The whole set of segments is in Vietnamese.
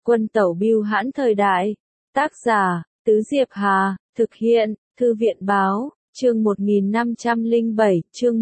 Quân tẩu bưu hãn thời đại. Tác giả, Tứ Diệp Hà, thực hiện, Thư viện báo, chương 1507, chương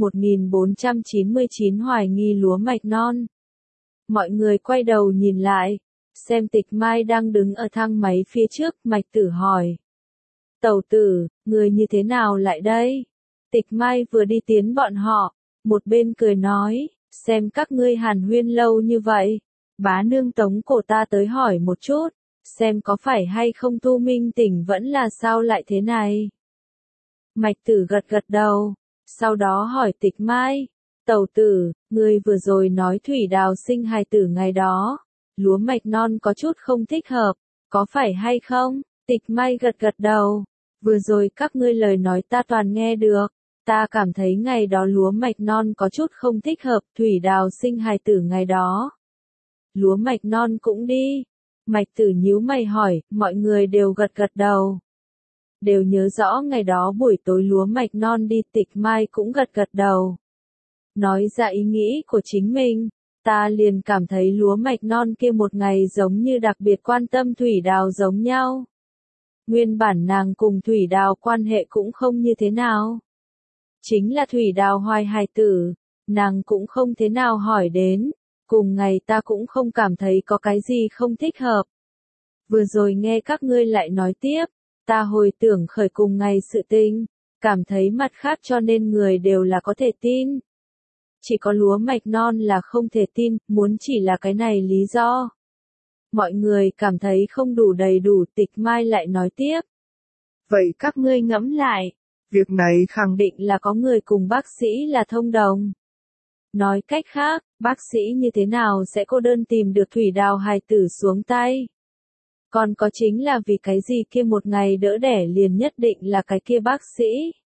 1499 hoài nghi lúa mạch non. Mọi người quay đầu nhìn lại, xem Tịch Mai đang đứng ở thang máy phía trước, Mạch Tử hỏi. Tẩu tử, người như thế nào lại đây? Tịch Mai vừa đi tiến bọn họ, một bên cười nói, xem các ngươi hàn huyên lâu như vậy, bá nương tống cổ ta tới hỏi một chút, xem có phải hay không Thu Minh tỉnh vẫn là sao lại thế này. Mạch Tử gật gật đầu, sau đó hỏi Tịch Mai, tẩu tử, ngươi vừa rồi nói Thủy Đào sinh hài tử ngày đó, lúa mạch non có chút không thích hợp, có phải hay không? Tịch Mai gật gật đầu, vừa rồi các ngươi lời nói ta toàn nghe được, ta cảm thấy ngày đó lúa mạch non có chút không thích hợp, Thủy Đào sinh hài tử ngày đó. Lúa mạch non cũng đi. Mạch Tử nhíu mày hỏi, mọi người đều gật gật đầu. Đều nhớ rõ ngày đó buổi tối lúa mạch non đi, Tịch Mai cũng gật gật đầu. Nói ra ý nghĩ của chính mình, ta liền cảm thấy lúa mạch non kia một ngày giống như đặc biệt quan tâm Thủy Đào giống nhau. Nguyên bản nàng cùng Thủy Đào quan hệ cũng không như thế nào. Chính là Thủy Đào hoài hài tử, nàng cũng không thế nào hỏi đến, cùng ngày ta cũng không cảm thấy có cái gì không thích hợp. Vừa rồi nghe các ngươi lại nói tiếp, ta hồi tưởng khởi cùng ngày sự tình, cảm thấy mặt khác cho nên người đều là có thể tin. Chỉ có lúa mạch non là không thể tin, muốn chỉ là cái này lý do. Mọi người cảm thấy không đủ đầy đủ, Tịch Mai lại nói tiếp. Vậy các ngươi ngẫm lại, việc này khẳng định là có người cùng bác sĩ là thông đồng. Nói cách khác, bác sĩ như thế nào sẽ cô đơn tìm được Thủy Đào hài tử xuống tay? Còn có chính là vì cái gì kia một ngày đỡ đẻ liền nhất định là cái kia bác sĩ?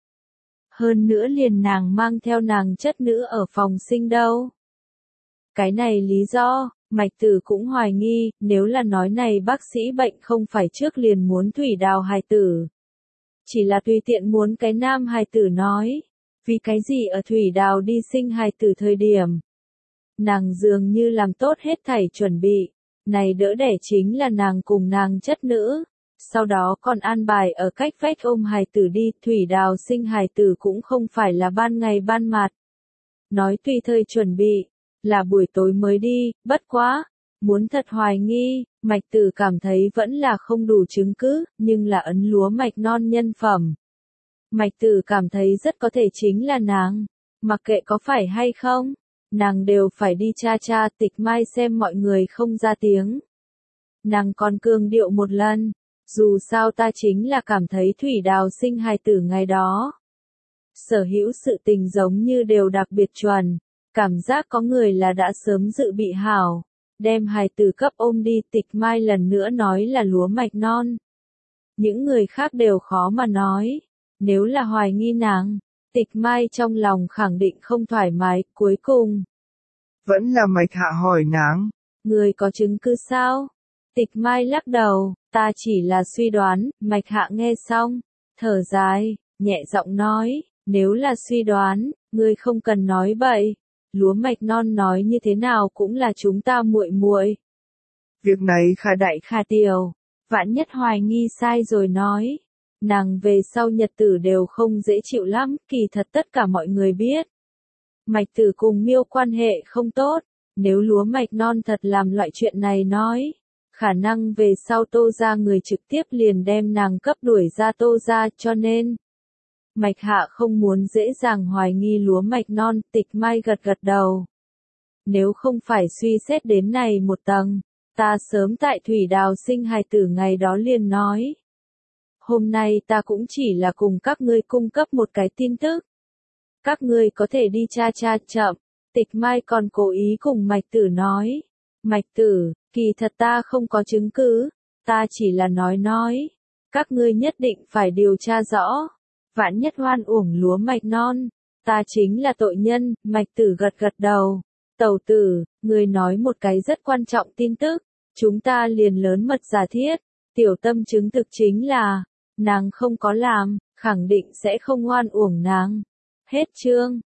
Hơn nữa liền nàng mang theo nàng chất nữ ở phòng sinh đâu. Cái này lý do, Mạch Tử cũng hoài nghi, nếu là nói này bác sĩ bệnh không phải trước liền muốn Thủy Đào hài tử. Chỉ là tùy tiện muốn cái nam hài tử nói. Vì cái gì ở Thủy Đào đi sinh hài tử thời điểm? Nàng dường như làm tốt hết thảy chuẩn bị. Này đỡ đẻ chính là nàng cùng nàng chất nữ. Sau đó còn an bài ở cách vách ôm hài tử đi. Thủy Đào sinh hài tử cũng không phải là ban ngày ban mặt. Nói tùy thời chuẩn bị, là buổi tối mới đi, bất quá. Muốn thật hoài nghi, Mạch Tử cảm thấy vẫn là không đủ chứng cứ, nhưng là ấn lúa mạch non nhân phẩm. Mạch Tử cảm thấy rất có thể chính là nàng, mặc kệ có phải hay không, nàng đều phải đi tra. Tịch Mai xem mọi người không ra tiếng. Nàng còn cường điệu một lần, dù sao ta chính là cảm thấy Thủy Đào sinh hài tử ngày đó. Sở hữu sự tình giống như đều đặc biệt chuẩn, cảm giác có người là đã sớm dự bị hảo, đem hài tử cấp ôm đi. Tịch Mai lần nữa nói là lúa mạch non. Những người khác đều khó mà nói. Nếu là hoài nghi nàng, Tịch Mai trong lòng khẳng định không thoải mái, cuối cùng. Vẫn là Mạch Hạ hỏi nàng. Người có chứng cứ sao? Tịch Mai lắc đầu, ta chỉ là suy đoán. Mạch Hạ nghe xong, thở dài, nhẹ giọng nói, nếu là suy đoán, ngươi không cần nói bậy. Lúa mạch non nói như thế nào cũng là chúng ta muội muội. Việc này khả đại khả tiểu, vạn nhất hoài nghi sai rồi nói. Nàng về sau nhật tử đều không dễ chịu lắm, kỳ thật tất cả mọi người biết. Mạch Tử cùng Miêu quan hệ không tốt, nếu lúa mạch non thật làm loại chuyện này nói, khả năng về sau Tô gia người trực tiếp liền đem nàng cấp đuổi ra Tô gia, cho nên Mạch Hạ không muốn dễ dàng hoài nghi lúa mạch non. Tịch Mai gật gật đầu. Nếu không phải suy xét đến này một tầng, ta sớm tại Thủy Đào sinh hài tử ngày đó liền nói. Hôm nay ta cũng chỉ là cùng các ngươi cung cấp một cái tin tức. Các ngươi có thể đi tra chậm. Tịch Mai còn cố ý cùng Mạch Tử nói. Mạch Tử, kỳ thật ta không có chứng cứ, ta chỉ là nói. Các ngươi nhất định phải điều tra rõ. Vạn nhất hoan uổng lúa mạch non, ta chính là tội nhân. Mạch Tử gật gật đầu. Tẩu tử, ngươi nói một cái rất quan trọng tin tức, chúng ta liền lớn mật giả thiết. Tiểu Tâm chứng thực chính là, nàng không có làm, khẳng định sẽ không oan uổng nàng. Hết chương.